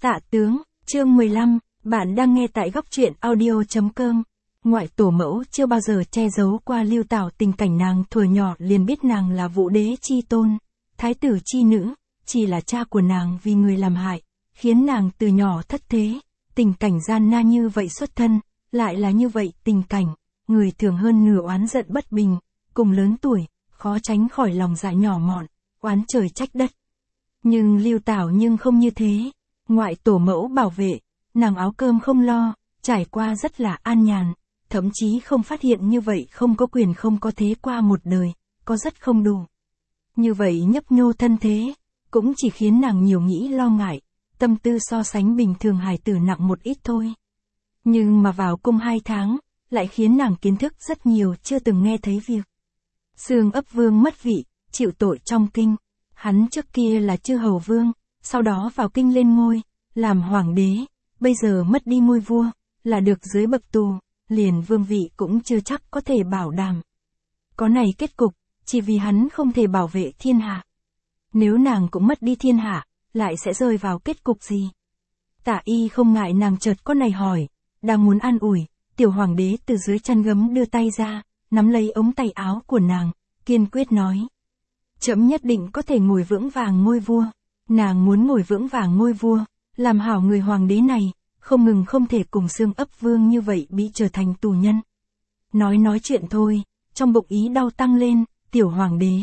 Tạ tướng, chương 15, bạn đang nghe tại góc truyện audio.com. Ngoại tổ mẫu chưa bao giờ che giấu qua Lưu Tảo tình cảnh nàng thuở nhỏ liền biết nàng là vũ đế chi tôn, thái tử chi nữ, chỉ là cha của nàng vì người làm hại, khiến nàng từ nhỏ thất thế, tình cảnh gian nan như vậy xuất thân, lại là như vậy tình cảnh, người thường hơn nửa oán giận bất bình, cùng lớn tuổi, khó tránh khỏi lòng dạ nhỏ mọn, oán trời trách đất. Nhưng Lưu Tảo nhưng không như thế, ngoại tổ mẫu bảo vệ, nàng áo cơm không lo, trải qua rất là an nhàn, thậm chí không phát hiện như vậy không có quyền không có thế qua một đời, có rất không đủ. Như vậy nhấp nhô thân thế, cũng chỉ khiến nàng nhiều nghĩ lo ngại, tâm tư so sánh bình thường hài tử nặng một ít thôi. Nhưng mà vào cung 2 tháng, lại khiến nàng kiến thức rất nhiều chưa từng nghe thấy việc. Xương ấp vương mất vị, chịu tội trong kinh, hắn trước kia là chư hầu vương, sau đó vào kinh lên ngôi, làm hoàng đế, bây giờ mất đi ngôi vua, là được dưới bậc tù, liền vương vị cũng chưa chắc có thể bảo đảm. Có này kết cục, chỉ vì hắn không thể bảo vệ thiên hạ. Nếu nàng cũng mất đi thiên hạ, lại sẽ rơi vào kết cục gì? Tả Y không ngại nàng chợt có này hỏi, đang muốn an ủi, tiểu hoàng đế từ dưới chăn gấm đưa tay ra, nắm lấy ống tay áo của nàng, kiên quyết nói. Trẫm nhất định có thể ngồi vững vàng ngôi vua. Nàng muốn ngồi vững vàng ngôi vua, làm hảo người hoàng đế này, không ngừng không thể cùng xương ấp vương như vậy bị trở thành tù nhân. Nói chuyện thôi, trong bụng ý đau tăng lên, tiểu hoàng đế.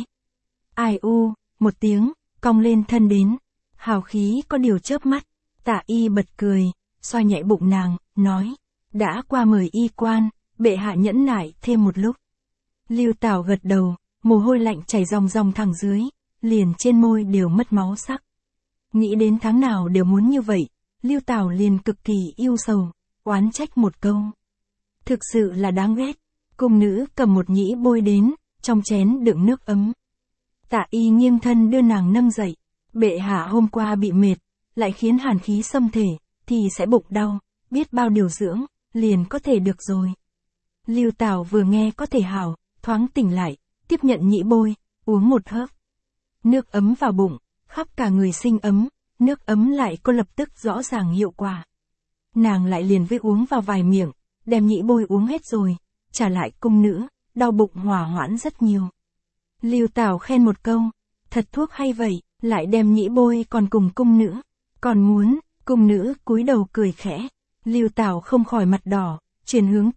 Ai u, một tiếng, cong lên thân đến, hào khí có điều chớp mắt, Tả Y bật cười, xoa nhẹ bụng nàng, nói, đã qua mời y quan, bệ hạ nhẫn nại thêm một lúc. Lưu Tảo gật đầu, mồ hôi lạnh chảy ròng ròng thẳng dưới, liền trên môi đều mất máu sắc. Nghĩ đến tháng nào đều muốn như vậy, Lưu Tảo liền cực kỳ yêu sầu, oán trách một câu. Thực sự là đáng ghét. Cung nữ cầm một nhĩ bôi đến, trong chén đựng nước ấm. Tả Y nghiêng thân đưa nàng nâng dậy, bệ hạ hôm qua bị mệt, lại khiến hàn khí xâm thể, thì sẽ bụng đau, biết bao điều dưỡng, liền có thể được rồi. Lưu Tảo vừa nghe có thể hảo, thoáng tỉnh lại, tiếp nhận nhĩ bôi, uống một hớp. Nước ấm vào bụng, khắp cả người sinh ấm, nước ấm lại có lập tức rõ ràng hiệu quả. Nàng lại liền với uống vào vài miệng, đem nhĩ bôi uống hết rồi, trả lại cung nữ, đau bụng hòa hoãn rất nhiều. Lưu Tảo khen một câu, thật thuốc hay vậy, lại đem nhĩ bôi còn cùng cung nữ, còn muốn, cung nữ cúi đầu cười khẽ. Lưu Tảo không khỏi mặt đỏ, chuyển hướng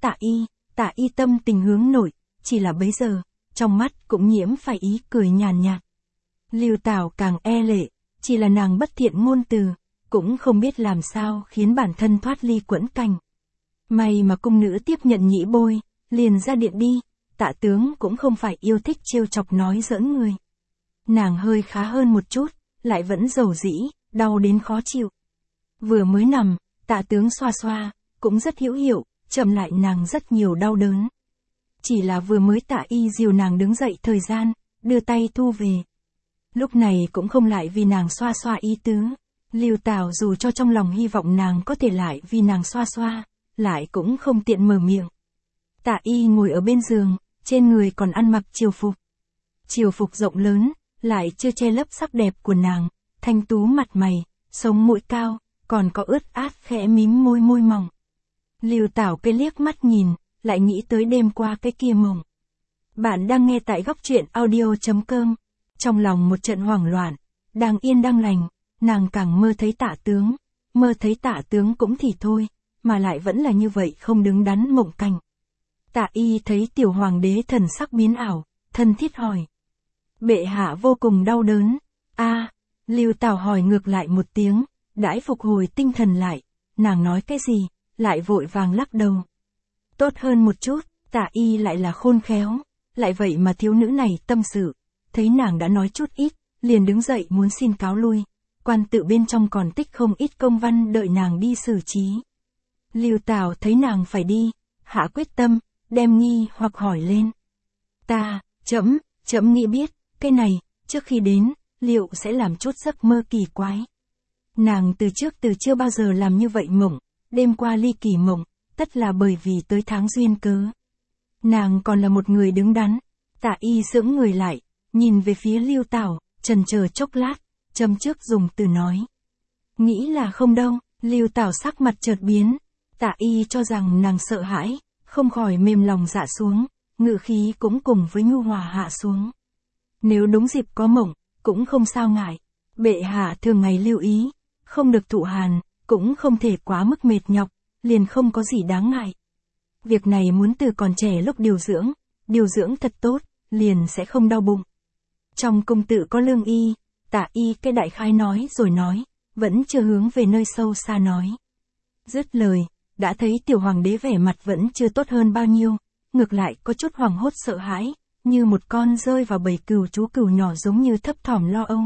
Tả Y tâm tình hướng nội, chỉ là bấy giờ, trong mắt cũng nhiễm phải ý cười nhàn nhạt. Lưu Tảo càng e lệ, chỉ là nàng bất thiện ngôn từ, cũng không biết làm sao khiến bản thân thoát ly quẫn cảnh. May mà cung nữ tiếp nhận nhĩ bôi, liền ra điện đi, Tạ tướng cũng không phải yêu thích trêu chọc nói giỡn người. Nàng hơi khá hơn một chút, lại vẫn dầu dĩ, đau đến khó chịu. Vừa mới nằm, Tạ tướng xoa xoa, cũng rất hữu hiệu, chậm lại nàng rất nhiều đau đớn. Chỉ là vừa mới Tả Y dìu nàng đứng dậy thời gian, đưa tay thu về. Lúc này cũng không lại vì nàng xoa xoa ý tứ. Lưu Tảo dù cho trong lòng hy vọng nàng có thể lại vì nàng xoa xoa, lại cũng không tiện mở miệng. Tả Y ngồi ở bên giường, trên người còn ăn mặc triều phục. Triều phục rộng lớn, lại chưa che lấp sắc đẹp của nàng, thanh tú mặt mày, sống mũi cao, còn có ướt át khẽ mím môi mỏng. Lưu Tảo cái liếc mắt nhìn, lại nghĩ tới đêm qua cái kia mộng. Bạn đang nghe tại góc truyện audio.com. Trong lòng một trận hoảng loạn, đang yên đang lành, nàng càng mơ thấy Tả tướng cũng thì thôi, mà lại vẫn là như vậy không đứng đắn mộng cảnh. Tả Y thấy tiểu hoàng đế thần sắc biến ảo, thân thiết hỏi. Bệ hạ vô cùng đau đớn. Lưu Tảo hỏi ngược lại một tiếng, đãi phục hồi tinh thần lại, nàng nói cái gì, lại vội vàng lắc đầu. Tốt hơn một chút, Tả Y lại là khôn khéo, lại vậy mà thiếu nữ này tâm sự. Thấy nàng đã nói chút ít, liền đứng dậy muốn xin cáo lui, quan tự bên trong còn tích không ít công văn đợi nàng đi xử trí. Lưu Tảo thấy nàng phải đi, hạ quyết tâm, đem nghi hoặc hỏi lên. Chấm nghĩ biết, cái này, trước khi đến, liệu sẽ làm chút giấc mơ kỳ quái. Nàng từ trước chưa bao giờ làm như vậy mộng, đêm qua ly kỳ mộng, tất là bởi vì tới tháng duyên cớ. Nàng còn là một người đứng đắn. Tả Y sững người lại, nhìn về phía Lưu Tảo, chần chờ chốc lát, châm trước dùng từ nói. Nghĩ là không đâu, Lưu Tảo sắc mặt chợt biến. Tạ Y cho rằng nàng sợ hãi, không khỏi mềm lòng dạ xuống, ngự khí cũng cùng với nhu hòa hạ xuống. Nếu đúng dịp có mộng, cũng không sao ngại. Bệ hạ thường ngày lưu ý, không được thụ hàn, cũng không thể quá mức mệt nhọc, liền không có gì đáng ngại. Việc này muốn từ còn trẻ lúc điều dưỡng thật tốt, liền sẽ không đau bụng. Trong cung tự có lương y, Tạ Y cái đại khái nói rồi nói, vẫn chưa hướng về nơi sâu xa nói. Dứt lời, đã thấy tiểu hoàng đế vẻ mặt vẫn chưa tốt hơn bao nhiêu, ngược lại có chút hoảng hốt sợ hãi, như một con rơi vào bầy cừu chú cừu nhỏ giống như thấp thỏm lo âu.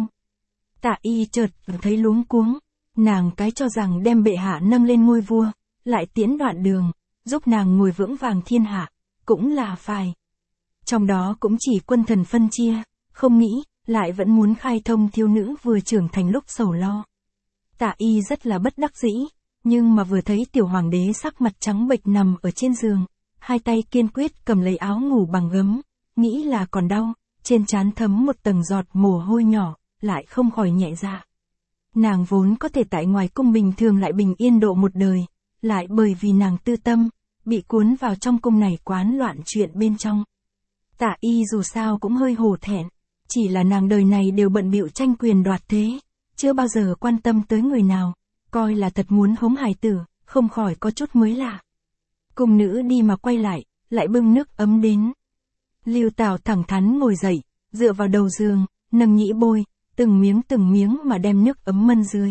Tạ Y chợt thấy luống cuống, nàng cái cho rằng đem bệ hạ nâng lên ngôi vua, lại tiễn đoạn đường, giúp nàng ngồi vững vàng thiên hạ, cũng là phải. Trong đó cũng chỉ quân thần phân chia, không nghĩ, lại vẫn muốn khai thông thiếu nữ vừa trưởng thành lúc sầu lo. Tạ Y rất là bất đắc dĩ, nhưng mà vừa thấy tiểu hoàng đế sắc mặt trắng bệch nằm ở trên giường, hai tay kiên quyết cầm lấy áo ngủ bằng gấm, nghĩ là còn đau, trên trán thấm một tầng giọt mồ hôi nhỏ, lại không khỏi nhẹ dạ. Nàng vốn có thể tại ngoài cung bình thường lại bình yên độ một đời, lại bởi vì nàng tư tâm, bị cuốn vào trong cung này quán loạn chuyện bên trong. Tạ Y dù sao cũng hơi hổ thẹn, chỉ là nàng đời này đều bận bịu tranh quyền đoạt thế, chưa bao giờ quan tâm tới người nào, coi là thật muốn hống hài tử, không khỏi có chút mới lạ. Cung nữ đi mà quay lại bưng nước ấm đến. Lưu Tảo thẳng thắn ngồi dậy, dựa vào đầu giường, nâng nhĩ bôi, từng miếng mà đem nước ấm mân dưới.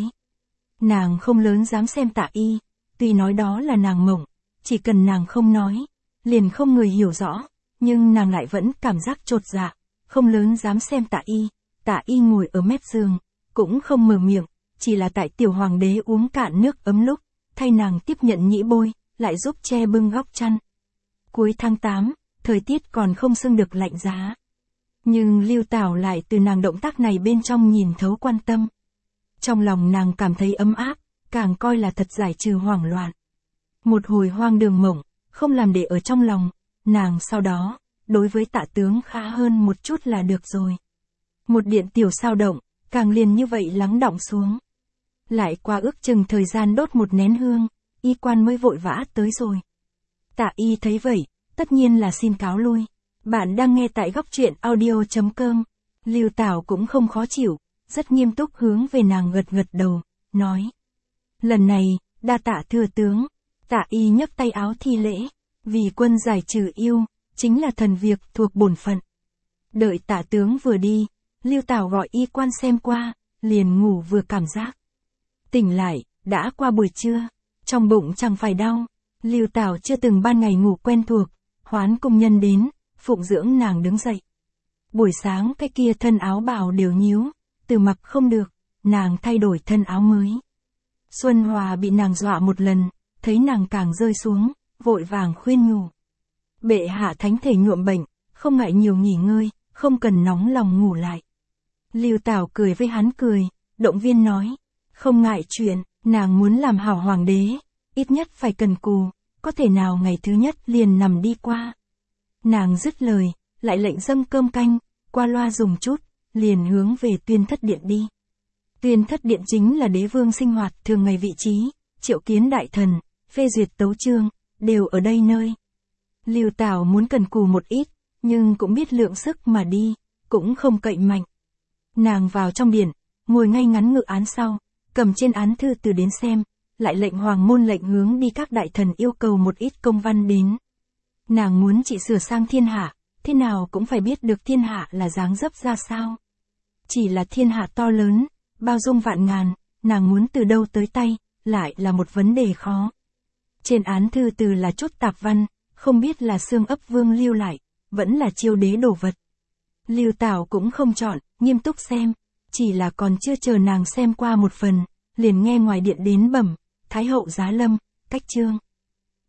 Nàng không lớn dám xem Tạ Y, tuy nói đó là nàng mộng, chỉ cần nàng không nói, liền không người hiểu rõ, nhưng nàng lại vẫn cảm giác chột dạ, không lớn dám xem Tạ Y. Tạ Y ngồi ở mép giường, cũng không mở miệng, chỉ là tại tiểu hoàng đế uống cạn nước ấm lúc, thay nàng tiếp nhận nhĩ bôi, lại giúp che bưng góc chăn. Cuối tháng 8, thời tiết còn không xưng được lạnh giá. Nhưng Lưu Tảo lại từ nàng động tác này bên trong nhìn thấu quan tâm. Trong lòng nàng cảm thấy ấm áp, càng coi là thật giải trừ hoảng loạn. Một hồi hoang đường mộng, không làm để ở trong lòng, nàng sau đó, đối với Tạ tướng khá hơn một chút là được rồi. Một điện tiểu sao động, càng liền như vậy lắng đọng xuống. Lại qua ước chừng thời gian đốt một nén hương, y quan mới vội vã tới rồi. Tạ Y thấy vậy, tất nhiên là xin cáo lui. Bạn đang nghe tại góc truyện audio.com. Lưu Tảo cũng không khó chịu, rất nghiêm túc hướng về nàng gật đầu, nói. Lần này, đa tạ thừa tướng. Tạ Y nhấc tay áo thi lễ, vì quân giải trừ yêu, chính là thần việc thuộc bổn phận. Đợi Tạ tướng vừa đi, Lưu Tảo gọi y quan xem qua, liền ngủ vừa cảm giác. Tỉnh lại, đã qua buổi trưa, trong bụng chẳng phải đau. Lưu Tảo chưa từng ban ngày ngủ quen thuộc, hoán công nhân đến, phụng dưỡng nàng đứng dậy. Buổi sáng cái kia thân áo bào đều nhíu, từ mặc không được, nàng thay đổi thân áo mới. Xuân Hòa bị nàng dọa một lần, thấy nàng càng rơi xuống, vội vàng khuyên nhủ. Bệ hạ thánh thể nhuộm bệnh, không ngại nhiều nghỉ ngơi, không cần nóng lòng ngủ lại. Lưu Tảo cười với hắn cười, động viên nói, không ngại chuyện, nàng muốn làm hảo hoàng đế, ít nhất phải cần cù, có thể nào ngày thứ nhất liền nằm đi qua. Nàng dứt lời, lại lệnh dâng cơm canh, qua loa dùng chút, liền hướng về Tuyên Thất Điện đi. Tuyên Thất Điện chính là đế vương sinh hoạt thường ngày vị trí, triệu kiến đại thần, phê duyệt tấu chương, đều ở đây nơi. Lưu Tảo muốn cần cù một ít, nhưng cũng biết lượng sức mà đi, cũng không cậy mạnh. Nàng vào trong điện, ngồi ngay ngắn ngự án sau, cầm trên án thư từ đến xem, lại lệnh hoàng môn lệnh hướng đi các đại thần yêu cầu một ít công văn đến. Nàng muốn trị sửa sang thiên hạ, thế nào cũng phải biết được thiên hạ là dáng dấp ra sao. Chỉ là thiên hạ to lớn, bao dung vạn ngàn, nàng muốn từ đâu tới tay, lại là một vấn đề khó. Trên án thư từ là chút tạp văn, không biết là xương ấp vương lưu lại, vẫn là chiêu đế đồ vật. Lưu Tảo cũng không chọn, nghiêm túc xem, chỉ là còn chưa chờ nàng xem qua một phần, liền nghe ngoài điện đến bẩm, Thái hậu giá lâm, cách chương.